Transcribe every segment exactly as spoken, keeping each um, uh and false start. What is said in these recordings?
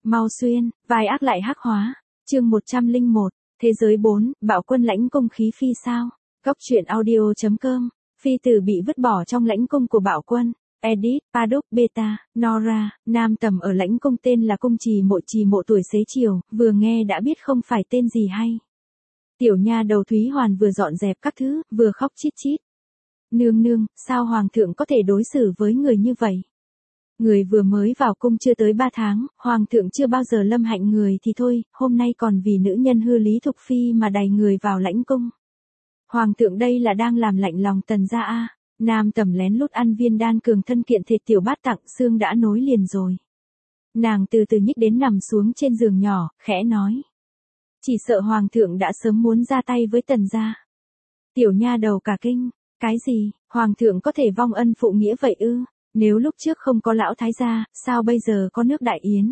Mau xuyên, vai ác lại hắc hóa. Chương một trăm lẻ một, Thế giới bốn, Bạo quân lãnh cung khí phi sao? Góc truyện audio chấm com. Phi tử bị vứt bỏ trong lãnh cung của Bạo quân. Edit, Paddock, Beta, Nora, nam tầm ở lãnh cung tên là cung trì mộ trì mộ tuổi xế chiều, vừa nghe đã biết không phải tên gì hay. Tiểu nha đầu Thúy Hoàn vừa dọn dẹp các thứ, vừa khóc chít chít. Nương nương, sao hoàng thượng có thể đối xử với người như vậy? Người vừa mới vào cung chưa tới ba tháng, hoàng thượng chưa bao giờ lâm hạnh người thì thôi, hôm nay còn vì nữ nhân hư Lý Thục Phi mà đày người vào lãnh cung. Hoàng thượng đây là đang làm lạnh lòng tần gia a. Nam tầm lén lút ăn viên đan cường thân kiện thịt tiểu bát tặng, xương đã nối liền rồi. Nàng từ từ nhích đến nằm xuống trên giường nhỏ, khẽ nói. Chỉ sợ hoàng thượng đã sớm muốn ra tay với tần gia. Tiểu nha đầu cả kinh, cái gì, hoàng thượng có thể vong ân phụ nghĩa vậy ư? Nếu lúc trước không có lão thái gia, sao bây giờ có nước đại yến?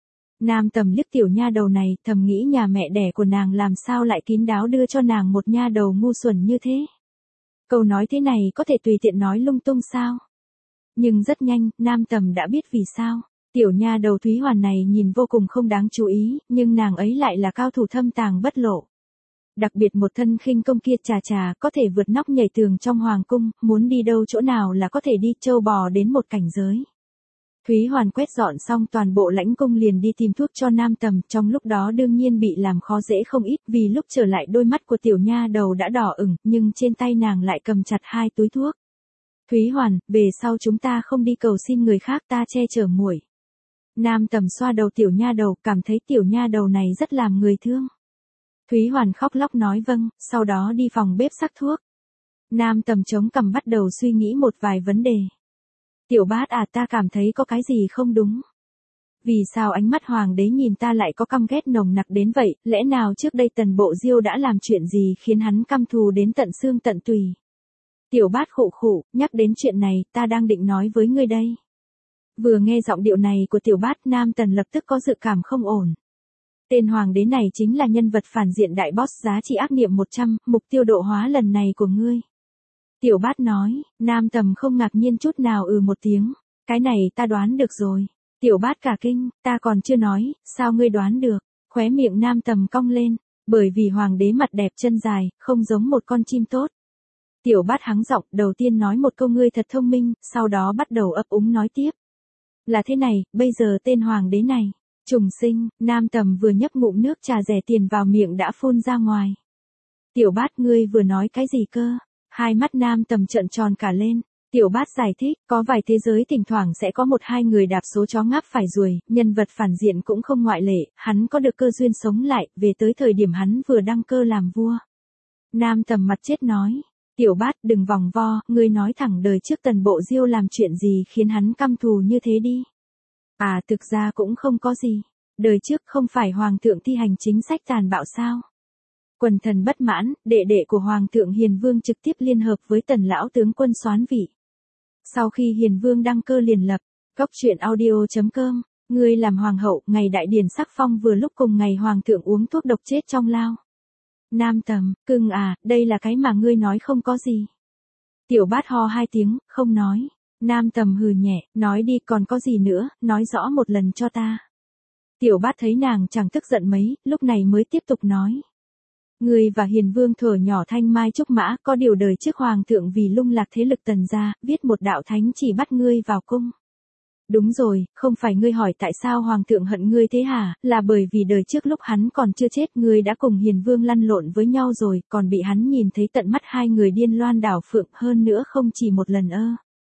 Nam tầm liếc tiểu nha đầu này, thầm nghĩ nhà mẹ đẻ của nàng làm sao lại kín đáo đưa cho nàng một nha đầu ngu xuẩn như thế. Câu nói thế này có thể tùy tiện nói lung tung sao? Nhưng rất nhanh, nam tầm đã biết vì sao. Tiểu nha đầu Thúy Hoàn này nhìn vô cùng không đáng chú ý, nhưng nàng ấy lại là cao thủ thâm tàng bất lộ. Đặc biệt một thân khinh công kia trà trà có thể vượt nóc nhảy tường trong hoàng cung, muốn đi đâu chỗ nào là có thể đi trâu bò đến một cảnh giới. Thúy Hoàn quét dọn xong toàn bộ lãnh cung liền đi tìm thuốc cho nam tầm, trong lúc đó đương nhiên bị làm khó dễ không ít vì lúc trở lại đôi mắt của tiểu nha đầu đã đỏ ửng, nhưng trên tay nàng lại cầm chặt hai túi thuốc. Thúy Hoàn, về sau chúng ta không đi cầu xin người khác, ta che chở muội. Nam tầm xoa đầu tiểu nha đầu, cảm thấy tiểu nha đầu này rất làm người thương. Thúy Hoàn khóc lóc nói vâng, sau đó đi phòng bếp sắc thuốc. Nam tầm chống cằm bắt đầu suy nghĩ một vài vấn đề. Tiểu bát à, ta cảm thấy có cái gì không đúng. Vì sao ánh mắt hoàng đế nhìn ta lại có căm ghét nồng nặc đến vậy, lẽ nào trước đây Tần Bộ Diêu đã làm chuyện gì khiến hắn căm thù đến tận xương tận tùy. Tiểu bát khụ khụ, nhắc đến chuyện này, ta đang định nói với ngươi đây. Vừa nghe giọng điệu này của tiểu bát, Nam Tần lập tức có dự cảm không ổn. Tên hoàng đế này chính là nhân vật phản diện đại boss giá trị ác niệm một trăm, mục tiêu độ hóa lần này của ngươi. Tiểu bát nói, nam tầm không ngạc nhiên chút nào ừ một tiếng, cái này ta đoán được rồi. Tiểu bát cả kinh, ta còn chưa nói, sao ngươi đoán được, khóe miệng nam tầm cong lên, bởi vì hoàng đế mặt đẹp chân dài, không giống một con chim tốt. Tiểu bát hắng giọng, đầu tiên nói một câu ngươi thật thông minh, sau đó bắt đầu ấp úng nói tiếp. Là thế này, bây giờ tên hoàng đế này, trùng sinh, nam tầm vừa nhấp ngụm nước trà rẻ tiền vào miệng đã phun ra ngoài. Tiểu bát ngươi vừa nói cái gì cơ? Hai mắt nam tầm trợn tròn cả lên. Tiểu bát giải thích, có vài thế giới thỉnh thoảng sẽ có một hai người đạp số chó ngáp phải ruồi, nhân vật phản diện cũng không ngoại lệ, hắn có được cơ duyên sống lại, về tới thời điểm hắn vừa đăng cơ làm vua. Nam tầm mặt chết nói, tiểu bát đừng vòng vo, ngươi nói thẳng đời trước Tần Bộ Diêu làm chuyện gì khiến hắn căm thù như thế đi. À thực ra cũng không có gì, đời trước không phải hoàng thượng thi hành chính sách tàn bạo sao. Quần thần bất mãn, đệ đệ của Hoàng thượng Hiền Vương trực tiếp liên hợp với Tần lão tướng quân soán vị. Sau khi Hiền Vương đăng cơ liền lập, góc truyện audio chấm com, ngươi làm hoàng hậu, ngày đại điển sắc phong vừa lúc cùng ngày Hoàng thượng uống thuốc độc chết trong lao. Nam tầm, cưng à, đây là cái mà ngươi nói không có gì. Tiểu bát ho hai tiếng, không nói. Nam tầm hừ nhẹ, nói đi còn có gì nữa, nói rõ một lần cho ta. Tiểu bát thấy nàng chẳng tức giận mấy, lúc này mới tiếp tục nói. Ngươi và Hiền Vương thuở nhỏ thanh mai trúc mã, có điều đời trước hoàng thượng vì lung lạc thế lực Tần gia, viết một đạo thánh chỉ bắt ngươi vào cung. Đúng rồi, không phải ngươi hỏi tại sao hoàng thượng hận ngươi thế hả, là bởi vì đời trước lúc hắn còn chưa chết ngươi đã cùng Hiền Vương lăn lộn với nhau rồi, còn bị hắn nhìn thấy tận mắt hai người điên loan đảo phượng, hơn nữa không chỉ một lần ơ.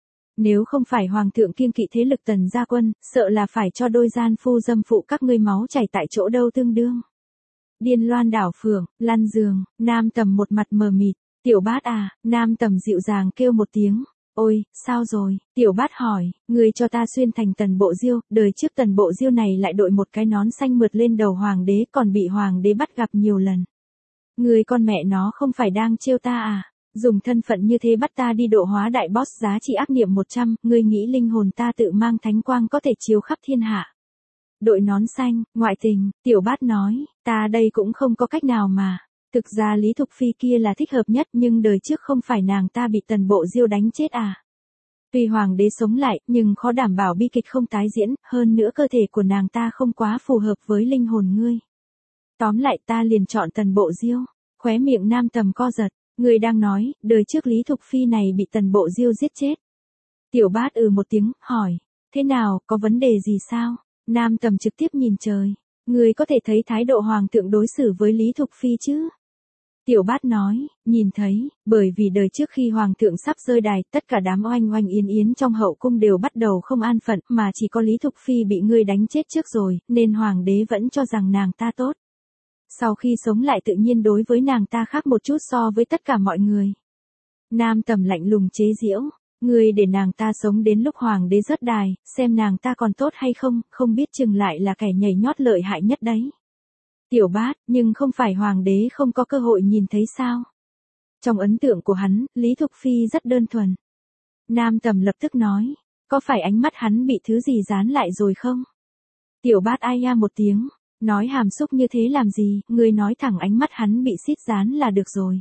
Nếu không phải hoàng thượng kiêng kỵ thế lực Tần gia quân, sợ là phải cho đôi gian phu dâm phụ các ngươi máu chảy tại chỗ đâu tương đương. Điên loan đảo phượng, lăn giường, nam tầm một mặt mờ mịt, tiểu bát à, nam tầm dịu dàng kêu một tiếng, ôi, sao rồi, tiểu bát hỏi, ngươi cho ta xuyên thành Tần Bộ Diêu, đời trước Tần Bộ Diêu này lại đội một cái nón xanh mượt lên đầu hoàng đế còn bị hoàng đế bắt gặp nhiều lần. Ngươi con mẹ nó không phải đang trêu ta à, dùng thân phận như thế bắt ta đi độ hóa đại boss giá trị ác niệm một trăm, ngươi nghĩ linh hồn ta tự mang thánh quang có thể chiếu khắp thiên hạ. Đội nón xanh, ngoại tình, tiểu bát nói, ta đây cũng không có cách nào mà. Thực ra Lý Thục Phi kia là thích hợp nhất nhưng đời trước không phải nàng ta bị Tần Bộ Diêu đánh chết à. Tuy hoàng đế sống lại, nhưng khó đảm bảo bi kịch không tái diễn, hơn nữa cơ thể của nàng ta không quá phù hợp với linh hồn ngươi. Tóm lại ta liền chọn Tần Bộ Diêu. Khóe miệng Nam Tầm co giật, ngươi đang nói, đời trước Lý Thục Phi này bị Tần Bộ Diêu giết chết. Tiểu Bát ừ một tiếng, hỏi, thế nào, có vấn đề gì sao? Nam Tầm trực tiếp nhìn trời, ngươi có thể thấy thái độ hoàng thượng đối xử với Lý Thục Phi chứ? Tiểu Bát nói, nhìn thấy, bởi vì đời trước khi hoàng thượng sắp rơi đài, tất cả đám oanh oanh yến yến trong hậu cung đều bắt đầu không an phận, mà chỉ có Lý Thục Phi bị ngươi đánh chết trước rồi, nên hoàng đế vẫn cho rằng nàng ta tốt. Sau khi sống lại tự nhiên đối với nàng ta khác một chút so với tất cả mọi người. Nam Tầm lạnh lùng chế giễu, ngươi để nàng ta sống đến lúc hoàng đế rớt đài, xem nàng ta còn tốt hay không, không biết chừng lại là kẻ nhảy nhót lợi hại nhất đấy. Tiểu Bát, nhưng không phải hoàng đế không có cơ hội nhìn thấy sao? Trong ấn tượng của hắn, Lý Thục Phi rất đơn thuần. Nam Tầm lập tức nói, có phải ánh mắt hắn bị thứ gì dán lại rồi không? Tiểu Bát ai ya một tiếng, nói hàm xúc như thế làm gì, ngươi nói thẳng ánh mắt hắn bị xít dán là được rồi.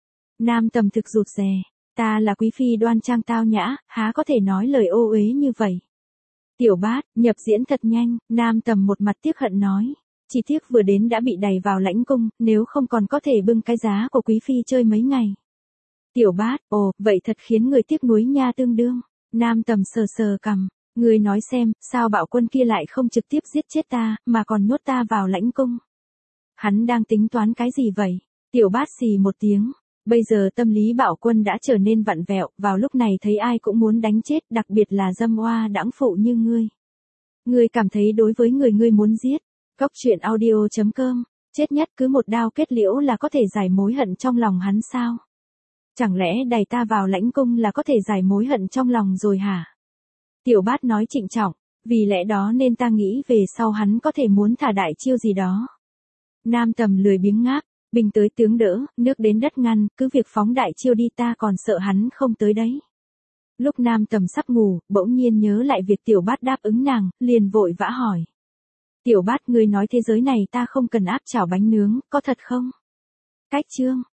Nam Tầm thực rụt rè, ta là quý phi đoan trang tao nhã, há có thể nói lời ô uế như vậy. Tiểu Bát, nhập diễn thật nhanh, Nam Tầm một mặt tiếc hận nói. Chỉ tiếc vừa đến đã bị đày vào lãnh cung, nếu không còn có thể bưng cái giá của quý phi chơi mấy ngày. Tiểu Bát, ồ, vậy thật khiến người tiếc nuối nha tương đương. Nam Tầm sờ sờ cằm, người nói xem, sao Bạo Quân kia lại không trực tiếp giết chết ta, mà còn nhốt ta vào lãnh cung. Hắn đang tính toán cái gì vậy? Tiểu Bát xì một tiếng, bây giờ tâm lý Bạo Quân đã trở nên vặn vẹo, vào lúc này thấy ai cũng muốn đánh chết, đặc biệt là dâm oa đãng phụ như ngươi. Ngươi cảm thấy đối với người ngươi muốn giết. Góc truyện audio chấm com, chết nhất cứ một đao kết liễu là có thể giải mối hận trong lòng hắn sao? Chẳng lẽ đày ta vào lãnh cung là có thể giải mối hận trong lòng rồi hả? Tiểu Bát nói trịnh trọng, vì lẽ đó nên ta nghĩ về sau hắn có thể muốn thả đại chiêu gì đó. Nam Tầm lười biếng ngáp, binh tới tướng đỡ, nước đến đất ngăn, cứ việc phóng đại chiêu đi ta còn sợ hắn không tới đấy. Lúc Nam Tầm sắp ngủ, bỗng nhiên nhớ lại việc Tiểu Bát đáp ứng nàng, liền vội vã hỏi. Tiểu Bát, ngươi nói thế giới này ta không cần áp chảo bánh nướng, có thật không? Cách chương